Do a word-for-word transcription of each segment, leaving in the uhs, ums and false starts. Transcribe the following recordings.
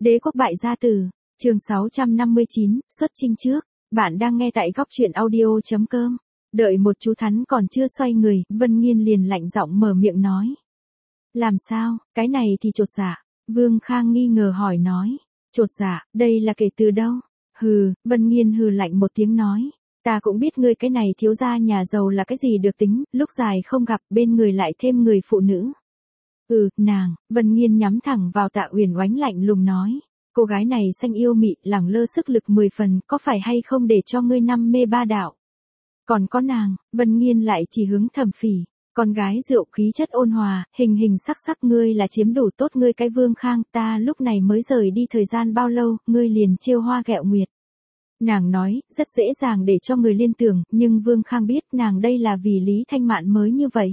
Đế quốc bại gia tử, chương sáu trăm năm mươi chín, xuất chinh trước. Bạn đang nghe tại góc truyện audio chấm com. Đợi một chú thắn còn chưa xoay người, Vân Nghiên liền lạnh giọng mở miệng nói. Làm sao, cái này thì chột dạ. Vương Khang nghi ngờ hỏi nói. Chột dạ, đây là kể từ đâu? Hừ, Vân Nghiên hừ lạnh một tiếng nói. Ta cũng biết ngươi cái này thiếu gia nhà giàu là cái gì được tính, lúc dài không gặp bên người lại thêm người phụ nữ. Ừ, nàng, Vân Nghiên nhắm thẳng vào Tạ Uyển Oánh lạnh lùng nói. Cô gái này xanh yêu mị, lẳng lơ sức lực mười phần, có phải hay không để cho ngươi năm mê ba đạo? Còn có nàng, Vân Nghiên lại chỉ hướng Thẩm Phỉ. Con gái rượu khí chất ôn hòa, hình hình sắc sắc ngươi là chiếm đủ tốt ngươi cái Vương Khang, ta lúc này mới rời đi thời gian bao lâu, ngươi liền trêu hoa ghẹo nguyệt. Nàng nói, rất dễ dàng để cho người liên tưởng, nhưng Vương Khang biết nàng đây là vì Lý Thanh Mạn mới như vậy.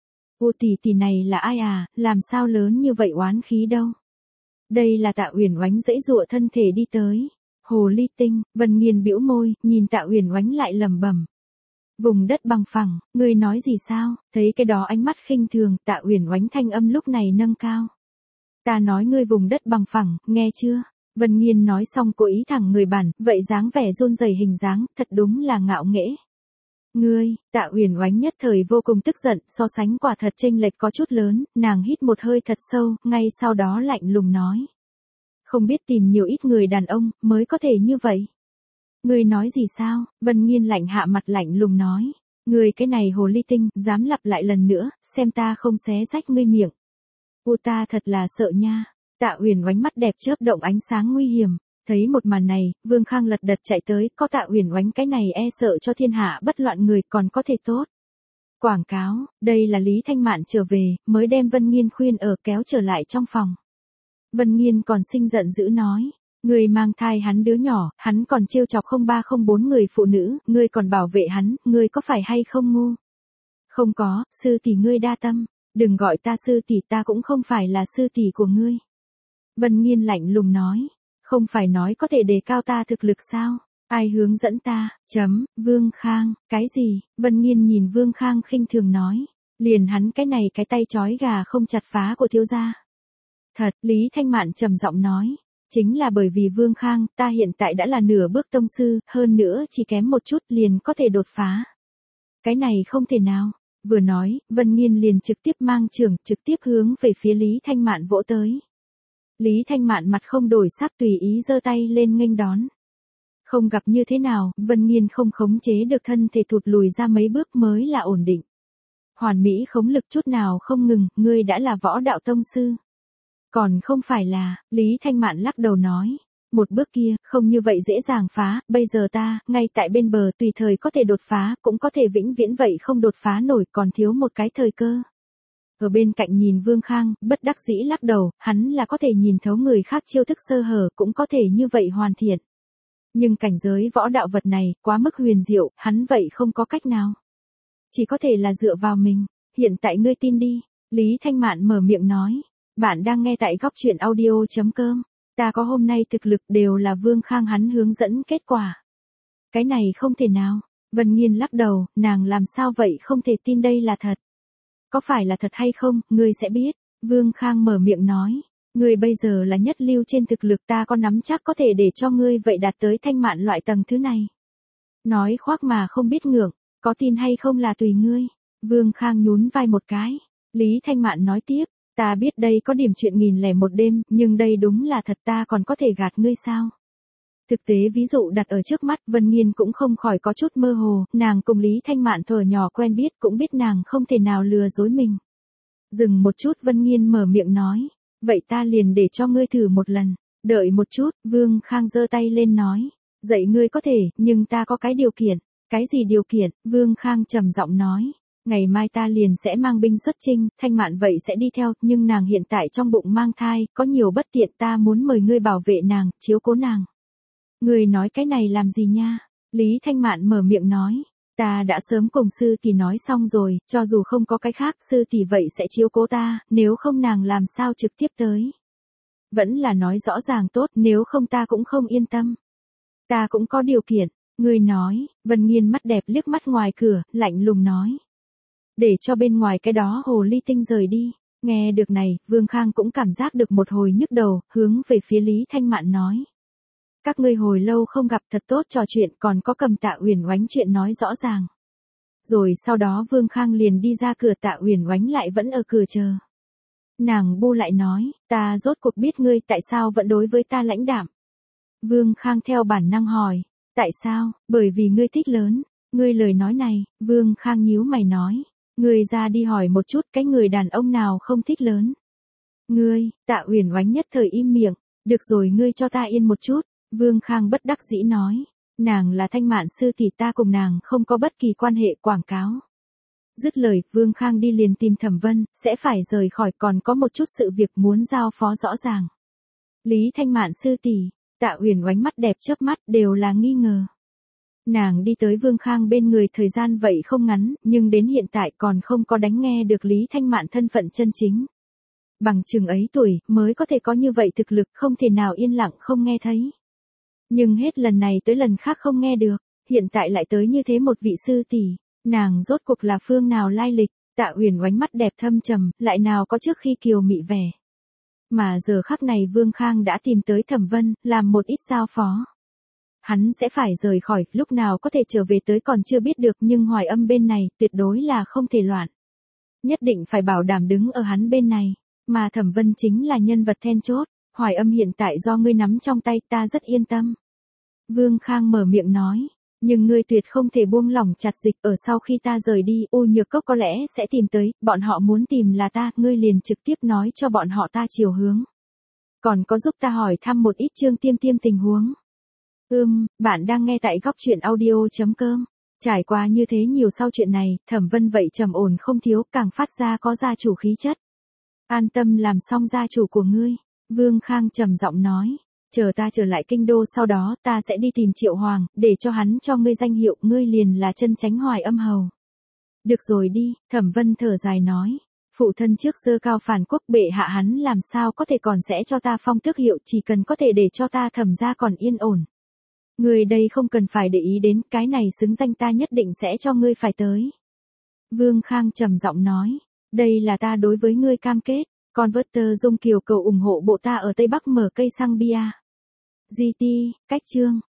Ô tỷ tỷ này là ai à, làm sao lớn như vậy oán khí đâu. Đây là Tạ Uyển Oánh giãy giụa thân thể đi tới. Hồ ly tinh, Vân Nghiên bĩu môi, nhìn Tạ Uyển Oánh lại lẩm bẩm. Vùng đất bằng phẳng, ngươi nói gì sao, thấy cái đó ánh mắt khinh thường, Tạ Uyển Oánh thanh âm lúc này nâng cao. Ta nói ngươi vùng đất bằng phẳng, nghe chưa? Vân Nghiên nói xong cố ý thẳng người bản, vậy dáng vẻ run rẩy hình dáng, thật đúng là ngạo nghễ. Ngươi, Tạ Uyển Oánh nhất thời vô cùng tức giận, so sánh quả thật chênh lệch có chút lớn, nàng hít một hơi thật sâu, ngay sau đó lạnh lùng nói. Không biết tìm nhiều ít người đàn ông, mới có thể như vậy. Ngươi nói gì sao? Vân Nghiên lạnh hạ mặt lạnh lùng nói. Ngươi cái này hồ ly tinh, dám lặp lại lần nữa, xem ta không xé rách ngươi miệng. U ta thật là sợ nha. Tạ Uyển Oánh mắt đẹp chớp động ánh sáng nguy hiểm. Thấy một màn này, Vương Khang lật đật chạy tới, có Tạ Uyển Oánh cái này e sợ cho thiên hạ bất loạn người còn có thể tốt. Quảng cáo, đây là Lý Thanh Mạn trở về, mới đem Vân Nghiên khuyên ở kéo trở lại trong phòng. Vân Nghiên còn sinh giận dữ nói, người mang thai hắn đứa nhỏ, hắn còn trêu chọc không ba không bốn người phụ nữ, ngươi còn bảo vệ hắn, ngươi có phải hay không ngu? Không có, sư tỷ ngươi đa tâm, đừng gọi ta sư tỷ, ta cũng không phải là sư tỷ của ngươi. Vân Nghiên lạnh lùng nói. Không phải nói có thể đề cao ta thực lực sao? Ai hướng dẫn ta? Chấm, Vương Khang, cái gì? Vân Nghiên nhìn Vương Khang khinh thường nói. Liền hắn cái này cái tay chói gà không chặt phá của thiếu gia. Thật, Lý Thanh Mạn trầm giọng nói. Chính là bởi vì Vương Khang, ta hiện tại đã là nửa bước tông sư, hơn nữa chỉ kém một chút liền có thể đột phá. Cái này không thể nào. Vừa nói, Vân Nghiên liền trực tiếp mang trường, trực tiếp hướng về phía Lý Thanh Mạn vỗ tới. Lý Thanh Mạn mặt không đổi sắc tùy ý giơ tay lên nghênh đón. Không gặp như thế nào, Vân Nghiên không khống chế được thân thể thụt lùi ra mấy bước mới là ổn định. Hoàn mỹ khống lực chút nào không ngừng, ngươi đã là võ đạo tông sư. Còn không phải là, Lý Thanh Mạn lắc đầu nói. Một bước kia, không như vậy dễ dàng phá, bây giờ ta, ngay tại bên bờ tùy thời có thể đột phá, cũng có thể vĩnh viễn vậy không đột phá nổi, còn thiếu một cái thời cơ. Ở bên cạnh nhìn Vương Khang, bất đắc dĩ lắc đầu, hắn là có thể nhìn thấu người khác chiêu thức sơ hở, cũng có thể như vậy hoàn thiện. Nhưng cảnh giới võ đạo vật này, quá mức huyền diệu, hắn vậy không có cách nào. Chỉ có thể là dựa vào mình, hiện tại ngươi tin đi, Lý Thanh Mạn mở miệng nói. Bạn đang nghe tại góc truyện audio chấm com, ta có hôm nay thực lực đều là Vương Khang hắn hướng dẫn kết quả. Cái này không thể nào, Vân Nghiên lắc đầu, nàng làm sao vậy không thể tin đây là thật. Có phải là thật hay không, ngươi sẽ biết. Vương Khang mở miệng nói. Ngươi bây giờ là nhất lưu trên thực lực, ta có nắm chắc có thể để cho ngươi vậy đạt tới Thanh Mạn loại tầng thứ này. Nói khoác mà không biết ngượng, có tin hay không là tùy ngươi. Vương Khang nhún vai một cái. Lý Thanh Mạn nói tiếp. Ta biết đây có điểm chuyện nghìn lẻ một đêm, nhưng đây đúng là thật, ta còn có thể gạt ngươi sao? Thực tế ví dụ đặt ở trước mắt, Vân Nghiên cũng không khỏi có chút mơ hồ, nàng cùng Lý Thanh Mạn thuở nhỏ quen biết cũng biết nàng không thể nào lừa dối mình. Dừng một chút, Vân Nghiên mở miệng nói, vậy ta liền để cho ngươi thử một lần, đợi một chút, Vương Khang giơ tay lên nói, dạy ngươi có thể, nhưng ta có cái điều kiện. Cái gì điều kiện? Vương Khang trầm giọng nói. Ngày mai ta liền sẽ mang binh xuất chinh, Thanh Mạn vậy sẽ đi theo, nhưng nàng hiện tại trong bụng mang thai, có nhiều bất tiện, ta muốn mời ngươi bảo vệ nàng, chiếu cố nàng. Ngươi nói cái này làm gì nha? Lý Thanh Mạn mở miệng nói, ta đã sớm cùng sư tỷ nói xong rồi, cho dù không có cái khác, sư tỷ vậy sẽ chiếu cố ta, nếu không nàng làm sao trực tiếp tới. Vẫn là nói rõ ràng tốt, nếu không ta cũng không yên tâm. Ta cũng có điều kiện, ngươi nói, Vân Nghiên mắt đẹp liếc mắt ngoài cửa, lạnh lùng nói. Để cho bên ngoài cái đó hồ ly tinh rời đi. Nghe được này, Vương Khang cũng cảm giác được một hồi nhức đầu, hướng về phía Lý Thanh Mạn nói. Các ngươi hồi lâu không gặp thật tốt trò chuyện còn có cầm Tạ Uyển Oánh chuyện nói rõ ràng. Rồi sau đó Vương Khang liền đi ra cửa, Tạ Uyển Oánh lại vẫn ở cửa chờ. Nàng bu lại nói, ta rốt cuộc biết ngươi tại sao vẫn đối với ta lãnh đạm. Vương Khang theo bản năng hỏi, tại sao, bởi vì ngươi thích lớn, ngươi lời nói này, Vương Khang nhíu mày nói, ngươi ra đi hỏi một chút cái người đàn ông nào không thích lớn. Ngươi, Tạ Uyển Oánh nhất thời im miệng, được rồi ngươi cho ta yên một chút, Vương Khang bất đắc dĩ nói, nàng là Thanh Mạn sư thì ta cùng nàng không có bất kỳ quan hệ quảng cáo. Dứt lời, Vương Khang đi liền tìm Thẩm Vân, sẽ phải rời khỏi còn có một chút sự việc muốn giao phó rõ ràng. Lý Thanh Mạn sư tỷ, Tạ Uyển Oánh mắt đẹp chớp mắt đều là nghi ngờ. Nàng đi tới Vương Khang bên người thời gian vậy không ngắn, nhưng đến hiện tại còn không có đánh nghe được Lý Thanh Mạn thân phận chân chính. Bằng chừng ấy tuổi, mới có thể có như vậy thực lực không thể nào yên lặng không nghe thấy. Nhưng hết lần này tới lần khác không nghe được, hiện tại lại tới như thế một vị sư tỷ, nàng rốt cuộc là phương nào lai lịch, Tạ Uyển Oánh mắt đẹp thâm trầm, lại nào có trước khi kiều mị vẻ. Mà giờ khắc này Vương Khang đã tìm tới Thẩm Vân, làm một ít giao phó. Hắn sẽ phải rời khỏi, lúc nào có thể trở về tới còn chưa biết được nhưng Hoài Âm bên này tuyệt đối là không thể loạn. Nhất định phải bảo đảm đứng ở hắn bên này, mà Thẩm Vân chính là nhân vật then chốt, Hoài Âm hiện tại do ngươi nắm trong tay ta rất yên tâm. Vương Khang mở miệng nói, nhưng ngươi tuyệt không thể buông lỏng chặt dịch ở sau khi ta rời đi, U Nhược Cốc có lẽ sẽ tìm tới, bọn họ muốn tìm là ta, ngươi liền trực tiếp nói cho bọn họ ta chiều hướng. Còn có giúp ta hỏi thăm một ít Trương Tiêm Tiêm tình huống. Ưm, bạn đang nghe tại góc truyện audio.com. Trải qua như thế nhiều sau chuyện này, Thẩm Vân vậy trầm ổn không thiếu, càng phát ra có gia chủ khí chất. An tâm làm xong gia chủ của ngươi, Vương Khang trầm giọng nói, chờ ta trở lại kinh đô sau đó ta sẽ đi tìm Triệu Hoàng, để cho hắn cho ngươi danh hiệu, ngươi liền là chân chánh Hoài Âm hầu. Được rồi đi, Thẩm Vân thở dài nói, phụ thân trước giơ cao phản quốc bệ hạ hắn làm sao có thể còn sẽ cho ta phong tước hiệu, chỉ cần có thể để cho ta Thẩm gia còn yên ổn. Ngươi đây không cần phải để ý đến, cái này xứng danh ta nhất định sẽ cho ngươi phải tới. Vương Khang trầm giọng nói, đây là ta đối với ngươi cam kết, Converter Dung Kiều cầu ủng hộ bộ ta ở Tây Bắc mở cây xăng bia. giê tê, cách chương.